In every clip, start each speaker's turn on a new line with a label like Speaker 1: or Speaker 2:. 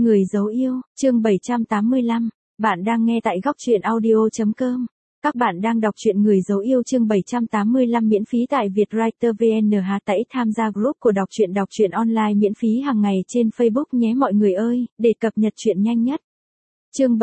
Speaker 1: Người dấu yêu, chương 785. Bạn đang nghe tại góc truyện audio.com. Các bạn đang đọc truyện Người dấu yêu chương 785 miễn phí tại Vietwriter VN. Hãy tham gia group của đọc truyện online miễn phí hàng ngày trên Facebook nhé mọi người ơi, để cập nhật truyện nhanh nhất. Chương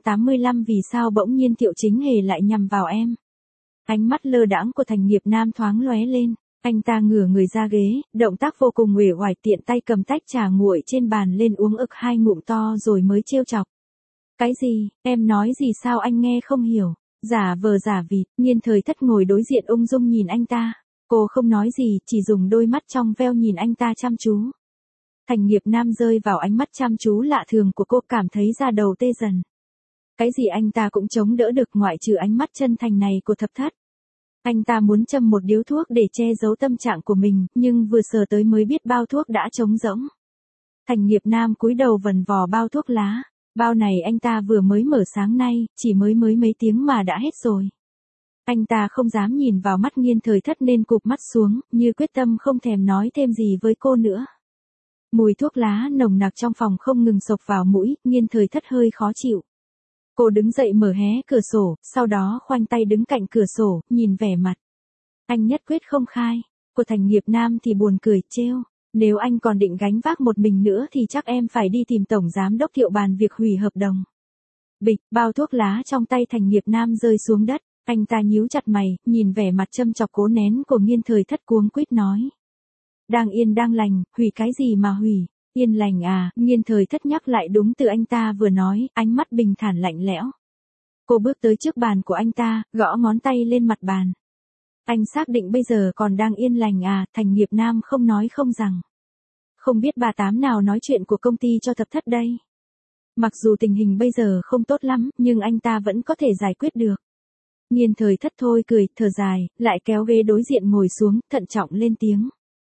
Speaker 1: 785 vì sao bỗng nhiên Thiệu Chính Hề lại nhằm vào em? Ánh mắt lơ đãng của Thành Nghiệp Nam thoáng lóe lên. Anh ta ngửa người ra ghế, động tác vô cùng uể oải, tiện tay cầm tách trà nguội trên bàn lên uống ực 2 ngụm to rồi mới trêu chọc. Cái gì, em nói gì sao anh nghe không hiểu? Giả vờ giả vịt. Nhiên Thời Thất ngồi đối diện ung dung nhìn anh ta. Cô không nói gì, chỉ dùng đôi mắt trong veo nhìn anh ta chăm chú. Thành Nghiệp Nam rơi vào ánh mắt chăm chú lạ thường của cô, cảm thấy da đầu tê dần. Cái gì anh ta cũng chống đỡ được ngoại trừ ánh mắt chân thành này của Thập Thất. Anh ta muốn châm một điếu thuốc để che giấu tâm trạng của mình, nhưng vừa sờ tới mới biết bao thuốc đã trống rỗng. Thành Nghiệp Nam cúi đầu vần vò bao thuốc lá. Bao này anh ta vừa mới mở sáng nay, chỉ mới mấy tiếng mà đã hết rồi. Anh ta không dám nhìn vào mắt Nhiên Thời Thất nên cụp mắt xuống, như quyết tâm không thèm nói thêm gì với cô nữa. Mùi thuốc lá nồng nặc trong phòng không ngừng xộc vào mũi, Nhiên Thời Thất hơi khó chịu. Cô đứng dậy mở hé cửa sổ, sau đó khoanh tay đứng cạnh cửa sổ, nhìn vẻ mặt anh nhất quyết không khai của Thành Nghiệp Nam thì buồn cười trêu. Nếu anh còn định gánh vác một mình nữa thì chắc em phải đi tìm Tổng Giám đốc Thiệu bàn việc hủy hợp đồng. Bịch, bao thuốc lá trong tay Thành Nghiệp Nam rơi xuống đất. Anh ta nhíu chặt mày, nhìn vẻ mặt châm chọc cố nén của Nhiên Thời Thất cuống quýt nói. Đang yên đang lành, hủy cái gì mà hủy? Yên lành à? Nhiên Thời Thất nhắc lại đúng từ anh ta vừa nói, ánh mắt bình thản lạnh lẽo. Cô bước tới trước bàn của anh ta, gõ ngón tay lên mặt bàn. Anh xác định bây giờ còn đang yên lành à? Thành Nghiệp Nam không nói không rằng. Không biết bà Tám nào nói chuyện của công ty cho Thập Thất đây. Mặc dù tình hình bây giờ không tốt lắm, nhưng anh ta vẫn có thể giải quyết được. Nhiên Thời Thất thôi cười, thở dài, lại kéo ghế đối diện ngồi xuống, thận trọng lên tiếng.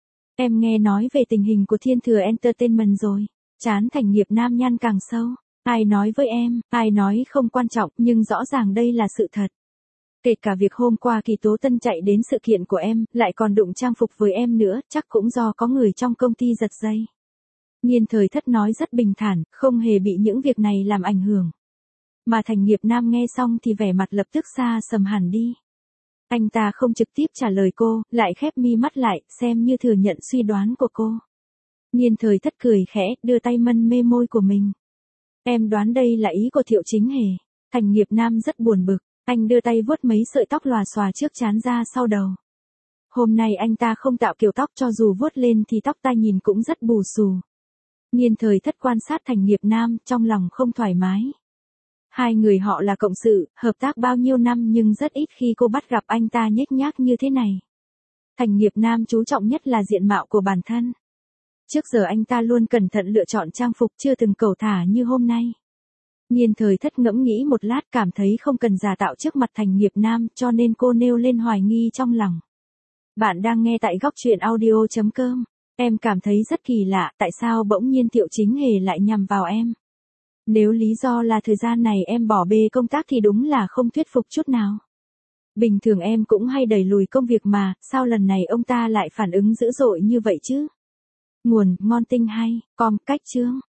Speaker 1: Em nghe nói về tình hình của Thiên Thừa Entertainment rồi. Trán Thành Nghiệp Nam nhăn càng sâu. Ai nói với em, ai nói không quan trọng, nhưng rõ ràng đây là sự thật. Kể cả việc hôm qua Kỳ Tố Tân chạy đến sự kiện của em, lại còn đụng trang phục với em nữa, chắc cũng do có người trong công ty giật dây. Nhiên Thời Thất nói rất bình thản, không hề bị những việc này làm ảnh hưởng. Mà Thành Nghiệp Nam nghe xong thì vẻ mặt lập tức xa sầm hẳn đi. Anh ta không trực tiếp trả lời cô, lại khép mi mắt lại, xem như thừa nhận suy đoán của cô. Nhiên Thời Thất cười khẽ, đưa tay mân mê môi của mình. Em đoán đây là ý của Thiệu Chính Hề. Thành Nghiệp Nam rất buồn bực, anh đưa tay vuốt mấy sợi tóc lòa xòa trước trán ra sau đầu. Hôm nay anh ta không tạo kiểu tóc, cho dù vuốt lên thì tóc ta nhìn cũng rất bù xù. Nhiên Thời Thất quan sát Thành Nghiệp Nam, trong lòng không thoải mái. Hai người họ là cộng sự, hợp tác bao nhiêu năm nhưng rất ít khi cô bắt gặp anh ta nhếch nhác như thế này. Thành Nghiệp Nam chú trọng nhất là diện mạo của bản thân. Trước giờ anh ta luôn cẩn thận lựa chọn trang phục, chưa từng cẩu thả như hôm nay. Nhiên Thời Thất ngẫm nghĩ một lát, cảm thấy không cần giả tạo trước mặt Thành Nghiệp Nam, cho nên cô nêu lên hoài nghi trong lòng. Bạn đang nghe tại góc truyện audio.com. Em cảm thấy rất kỳ lạ, tại sao bỗng nhiên Thiệu Chính Hề lại nhằm vào em? Nếu lý do là thời gian này em bỏ bê công tác thì đúng là không thuyết phục chút nào. Bình thường em cũng hay đẩy lùi công việc mà, sao lần này ông ta lại phản ứng dữ dội như vậy chứ? Nguồn, Ngon Tinh Hay, com, cách chương.